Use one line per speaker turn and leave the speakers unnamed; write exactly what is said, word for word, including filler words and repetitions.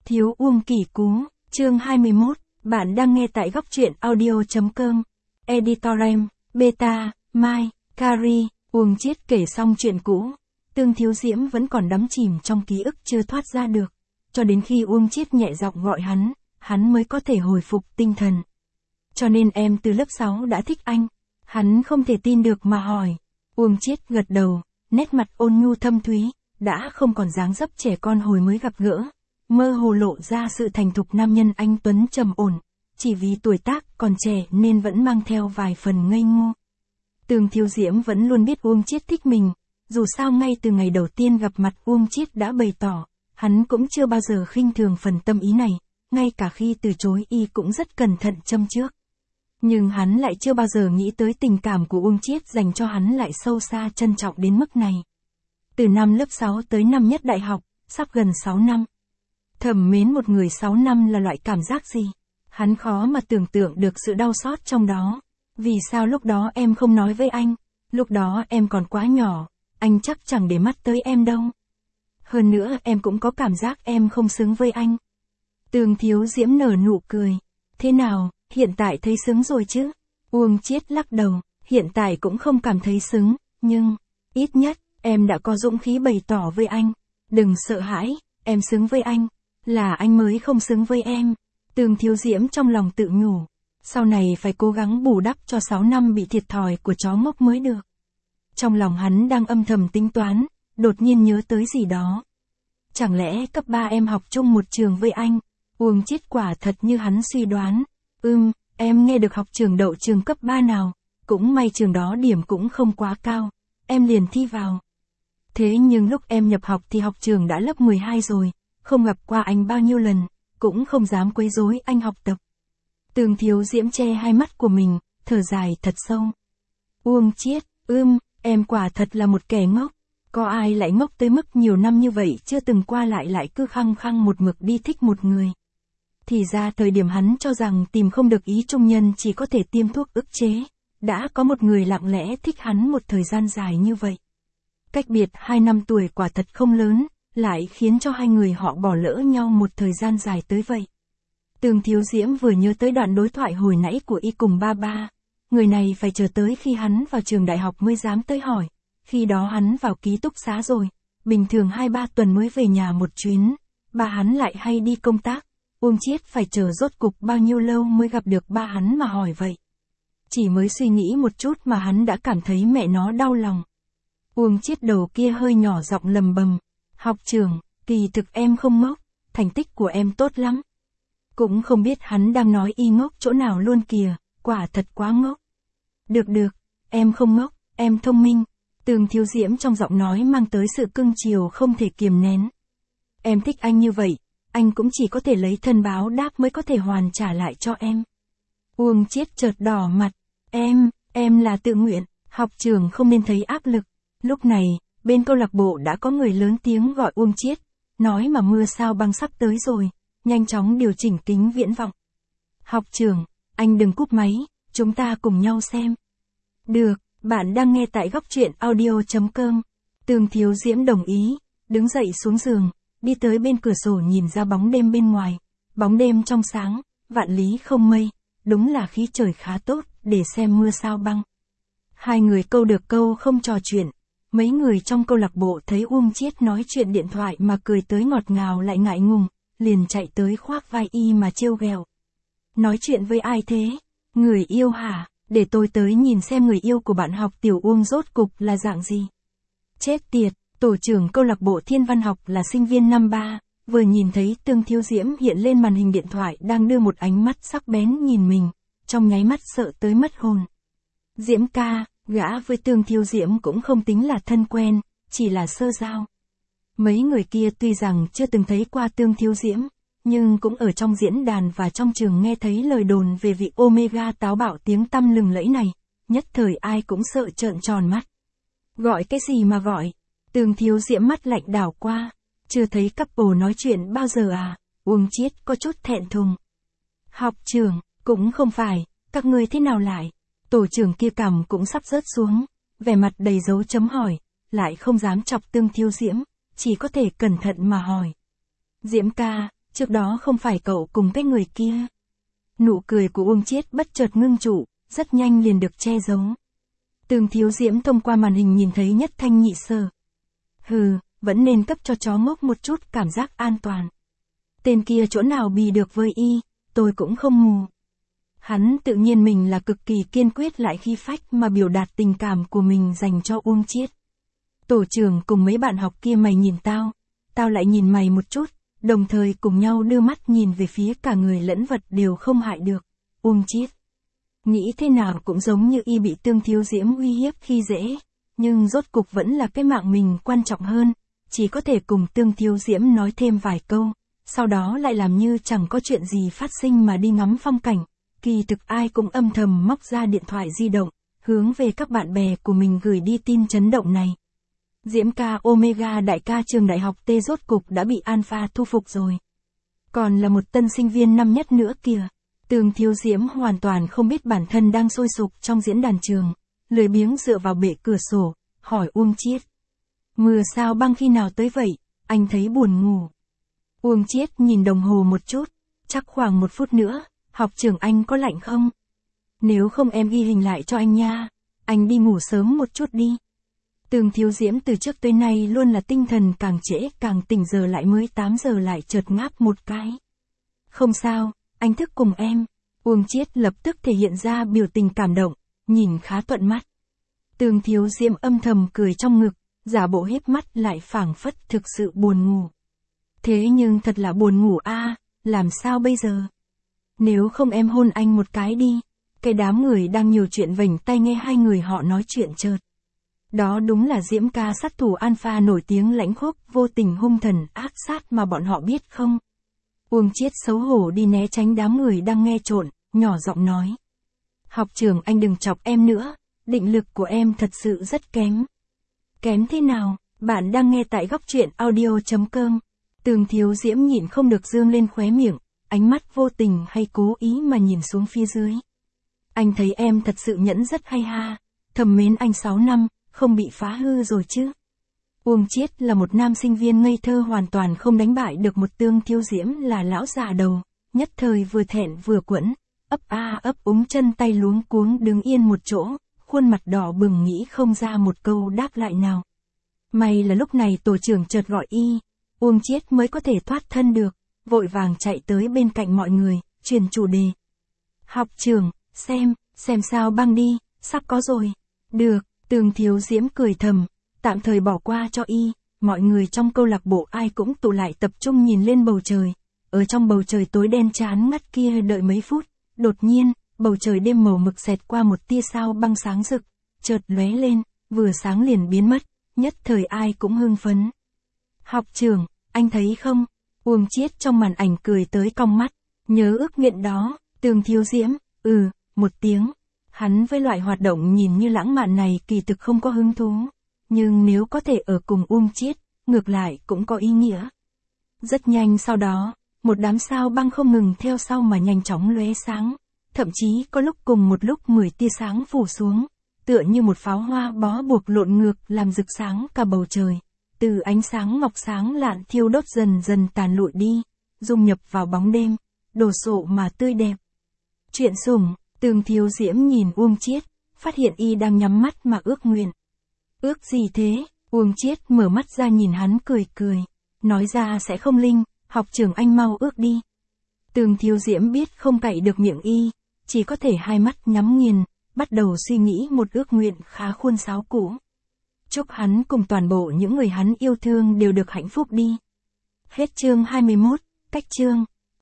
Thiếu Uông Kỷ Cú, chương hai mươi mốt, bạn đang nghe tại góc truyện audio.com. Editorem, Beta, Mai, Kari, Uông Chiết kể xong chuyện cũ. Tương Thiếu Diễm vẫn còn đắm chìm trong ký ức chưa thoát ra được. Cho đến khi Uông Chiết nhẹ giọng gọi hắn, hắn mới có thể hồi phục tinh thần. Cho nên em từ lớp sáu đã thích anh. Hắn không thể tin được mà hỏi. Uông Chiết gật đầu, nét mặt ôn nhu thâm thúy, đã không còn dáng dấp trẻ con hồi mới gặp gỡ. Mơ hồ lộ ra sự thành thục nam nhân anh tuấn trầm ổn, chỉ vì tuổi tác còn trẻ nên vẫn mang theo vài phần ngây ngô. Tương Thiếu Diễm vẫn luôn biết Uông Chiết thích mình, dù sao ngay từ ngày đầu tiên gặp mặt Uông Chiết đã bày tỏ, hắn cũng chưa bao giờ khinh thường phần tâm ý này, ngay cả khi từ chối y cũng rất cẩn thận châm trước. Nhưng hắn lại chưa bao giờ nghĩ tới tình cảm của Uông Chiết dành cho hắn lại sâu xa trân trọng đến mức này. Từ năm lớp sáu tới năm nhất đại học, sắp gần sáu năm. Thầm mến một người sáu năm là loại cảm giác gì? Hắn khó mà tưởng tượng được sự đau xót trong đó. Vì sao lúc đó em không nói với anh? Lúc đó em còn quá nhỏ, anh chắc chẳng để mắt tới em đâu. Hơn nữa em cũng có cảm giác em không xứng với anh. Tương Thiếu Diễm nở nụ cười. Thế nào, hiện tại thấy xứng rồi chứ? Uông Chiết lắc đầu, hiện tại cũng không cảm thấy xứng, nhưng, ít nhất, em đã có dũng khí bày tỏ với anh. Đừng sợ hãi, em xứng với anh. Là anh mới không xứng với em. Tương Thiếu Diễm trong lòng tự nhủ. Sau này phải cố gắng bù đắp cho sáu năm bị thiệt thòi của chó ngốc mới được. Trong lòng hắn đang âm thầm tính toán, đột nhiên nhớ tới gì đó. Chẳng lẽ cấp ba em học chung một trường với anh? Uông Chiết quả thật như hắn suy đoán. Ừm, em nghe được học trường đậu trường cấp ba nào. Cũng may trường đó điểm cũng không quá cao. Em liền thi vào. Thế nhưng lúc em nhập học thì học trường đã lớp mười hai rồi. Không gặp qua anh bao nhiêu lần, cũng không dám quấy rối anh học tập. Tương Thiếu Diễm che hai mắt của mình, thở dài thật sâu. Uông Chiết, ưm, em quả thật là một kẻ ngốc. Có ai lại ngốc tới mức nhiều năm như vậy chưa từng qua lại lại cứ khăng khăng một mực đi thích một người. Thì ra thời điểm hắn cho rằng tìm không được ý trung nhân chỉ có thể tiêm thuốc ức chế. Đã có một người lặng lẽ thích hắn một thời gian dài như vậy. Cách biệt hai năm tuổi quả thật không lớn, lại khiến cho hai người họ bỏ lỡ nhau một thời gian dài tới vậy. Tương Thiếu Diễm vừa nhớ tới đoạn đối thoại hồi nãy của y cùng ba ba. Người này phải chờ tới khi hắn vào trường đại học mới dám tới hỏi. Khi đó hắn vào ký túc xá rồi, bình thường hai ba tuần mới về nhà một chuyến. Ba hắn lại hay đi công tác. Uông Chiết phải chờ rốt cục bao nhiêu lâu mới gặp được ba hắn mà hỏi vậy. Chỉ mới suy nghĩ một chút mà hắn đã cảm thấy mẹ nó đau lòng. Uông Chiết đầu kia hơi nhỏ giọng lầm bầm. Học trường, kỳ thực em không ngốc, thành tích của em tốt lắm. Cũng không biết hắn đang nói y ngốc chỗ nào luôn kìa, quả thật quá ngốc. Được được, em không ngốc, em thông minh. Tương Thiếu Diễm trong giọng nói mang tới sự cưng chiều không thể kiềm nén. Em thích anh như vậy, anh cũng chỉ có thể lấy thân báo đáp mới có thể hoàn trả lại cho em. Uông Chiết chợt đỏ mặt. Em, em là tự nguyện, học trường không nên thấy áp lực. Lúc này, bên câu lạc bộ đã có người lớn tiếng gọi Uông Chiết, nói mà mưa sao băng sắp tới rồi, nhanh chóng điều chỉnh kính viễn vọng. Học trường, anh đừng cúp máy, chúng ta cùng nhau xem. Được, bạn đang nghe tại góc truyện audio.com. Tương Thiếu Diễm đồng ý, đứng dậy xuống giường, đi tới bên cửa sổ nhìn ra bóng đêm bên ngoài. Bóng đêm trong sáng, vạn lý không mây, đúng là khí trời khá tốt để xem mưa sao băng. Hai người câu được câu không trò chuyện. Mấy người trong câu lạc bộ thấy Uông Chiết nói chuyện điện thoại mà cười tới ngọt ngào lại ngại ngùng, liền chạy tới khoác vai y mà trêu ghẹo. Nói chuyện với ai thế? Người yêu hả? Để tôi tới nhìn xem người yêu của bạn học tiểu Uông rốt cục là dạng gì. Chết tiệt, tổ trưởng câu lạc bộ Thiên Văn học là sinh viên năm ba, vừa nhìn thấy Tương Thiếu Diễm hiện lên màn hình điện thoại đang đưa một ánh mắt sắc bén nhìn mình, trong nháy mắt sợ tới mất hồn. Diễm ca, gã với Tương Thiếu Diễm cũng không tính là thân quen, chỉ là sơ giao. Mấy người kia tuy rằng chưa từng thấy qua Tương Thiếu Diễm, nhưng cũng ở trong diễn đàn và trong trường nghe thấy lời đồn về vị Omega táo bạo tiếng tăm lừng lẫy này, nhất thời ai cũng sợ trợn tròn mắt. Gọi cái gì mà gọi? Tương Thiếu Diễm mắt lạnh đảo qua, chưa thấy couple nói chuyện bao giờ à? Uông Chiết có chút thẹn thùng. Học trường, cũng không phải, các ngươi thế nào lại? Tổ trưởng kia cằm cũng sắp rớt xuống, vẻ mặt đầy dấu chấm hỏi, lại không dám chọc Tương Thiếu Diễm, chỉ có thể cẩn thận mà hỏi. Diễm ca, trước đó không phải cậu cùng cái người kia. Nụ cười của Uông Chiết bất chợt ngưng trụ, rất nhanh liền được che giấu. Tường Thiếu Diễm thông qua màn hình nhìn thấy nhất thanh nhị sở. Hừ, vẫn nên cấp cho chó ngốc một chút cảm giác an toàn. Tên kia chỗ nào bì được với y, tôi cũng không mù. Hắn tự nhiên mình là cực kỳ kiên quyết lại khí phách mà biểu đạt tình cảm của mình dành cho Uông Chiết. Tổ trưởng cùng mấy bạn học kia mày nhìn tao, tao lại nhìn mày một chút, đồng thời cùng nhau đưa mắt nhìn về phía cả người lẫn vật đều không hại được. Uông Chiết nghĩ thế nào cũng giống như y bị Tương Thiếu Diễm uy hiếp khi dễ, nhưng rốt cục vẫn là cái mạng mình quan trọng hơn, chỉ có thể cùng Tương Thiếu Diễm nói thêm vài câu, sau đó lại làm như chẳng có chuyện gì phát sinh mà đi ngắm phong cảnh. Kỳ thực ai cũng âm thầm móc ra điện thoại di động, hướng về các bạn bè của mình gửi đi tin chấn động này. Diễm ca Omega đại ca trường đại học T rốt cục đã bị Alpha thu phục rồi. Còn là một tân sinh viên năm nhất nữa kìa. Tường Thiếu Diễm hoàn toàn không biết bản thân đang sôi sục trong diễn đàn trường, lười biếng dựa vào bệ cửa sổ, hỏi Uông Chiết. Mưa sao băng khi nào tới vậy, anh thấy buồn ngủ. Uông Chiết nhìn đồng hồ một chút, chắc khoảng một phút nữa, học trưởng anh có lạnh không? Nếu không em ghi hình lại cho anh nha, anh đi ngủ sớm một chút đi. Tường Thiếu Diễm từ trước tới nay luôn là tinh thần càng trễ càng tỉnh, giờ lại mới tám giờ lại chợt ngáp một cái. Không sao, anh thức cùng em. Uông Chiết lập tức thể hiện ra biểu tình cảm động, nhìn khá thuận mắt. Tường Thiếu Diễm âm thầm cười trong ngực, giả bộ híp mắt lại phảng phất thực sự buồn ngủ. Thế nhưng thật là buồn ngủ a, làm sao bây giờ? Nếu không em hôn anh một cái đi. Cái đám người đang nhiều chuyện vểnh tai nghe hai người họ nói chuyện chợt. Đó đúng là Diễm ca sát thủ Alpha nổi tiếng lãnh khốc, vô tình hung thần ác sát mà bọn họ biết không? Uông Chiết xấu hổ đi né tránh đám người đang nghe trộn, nhỏ giọng nói. Học trưởng anh đừng chọc em nữa, định lực của em thật sự rất kém. Kém thế nào? Bạn đang nghe tại góc truyện audio chấm com. Tường Thiếu Diễm nhịn không được dương lên khóe miệng, ánh mắt vô tình hay cố ý mà nhìn xuống phía dưới. Anh thấy em thật sự nhẫn rất hay ha, thầm mến anh sáu năm, không bị phá hư rồi chứ. Uông Chiết là một nam sinh viên ngây thơ hoàn toàn không đánh bại được một Tương Thiếu Diễm là lão già đầu, nhất thời vừa thẹn vừa quẫn, ấp a ấp úng chân tay luống cuống đứng yên một chỗ, khuôn mặt đỏ bừng nghĩ không ra một câu đáp lại nào. May là lúc này tổ trưởng chợt gọi y, Uông Chiết mới có thể thoát thân được, vội vàng chạy tới bên cạnh mọi người, truyền chủ đề. Học trưởng, xem, xem sao băng đi, sắp có rồi. Được, Tường Thiếu Diễm cười thầm, tạm thời bỏ qua cho y, mọi người trong câu lạc bộ ai cũng tụ lại tập trung nhìn lên bầu trời. Ở trong bầu trời tối đen chán ngắt kia đợi mấy phút, đột nhiên, bầu trời đêm màu mực xẹt qua một tia sao băng sáng rực, chợt lóe lên, vừa sáng liền biến mất, nhất thời ai cũng hưng phấn. Học trưởng, anh thấy không? Uông Chiết trong màn ảnh cười tới cong mắt, nhớ ước nguyện đó. Tường Thiếu Diễm, ừ, một tiếng. Hắn với loại hoạt động nhìn như lãng mạn này kỳ thực không có hứng thú, nhưng nếu có thể ở cùng Uông Chiết, ngược lại cũng có ý nghĩa. Rất nhanh sau đó, một đám sao băng không ngừng theo sau mà nhanh chóng lóe sáng, thậm chí có lúc cùng một lúc mười tia sáng phủ xuống, tựa như một pháo hoa bó buộc lộn ngược làm rực sáng cả bầu trời. Từ ánh sáng ngọc sáng lạn thiêu đốt dần dần tàn lụi đi, dung nhập vào bóng đêm, đồ sộ mà tươi đẹp. Chuyện sủng, Tường Thiếu Diễm nhìn Uông Chiết, phát hiện y đang nhắm mắt mà ước nguyện. Ước gì thế? Uông Chiết mở mắt ra nhìn hắn cười cười, nói ra sẽ không linh, học trưởng anh mau ước đi. Tường Thiếu Diễm biết không cậy được miệng y, chỉ có thể hai mắt nhắm nghiền, bắt đầu suy nghĩ một ước nguyện khá khuôn sáo cũ. Chúc hắn cùng toàn bộ những người hắn yêu thương đều được hạnh phúc đi. Hết chương hai mươi mốt, cách chương.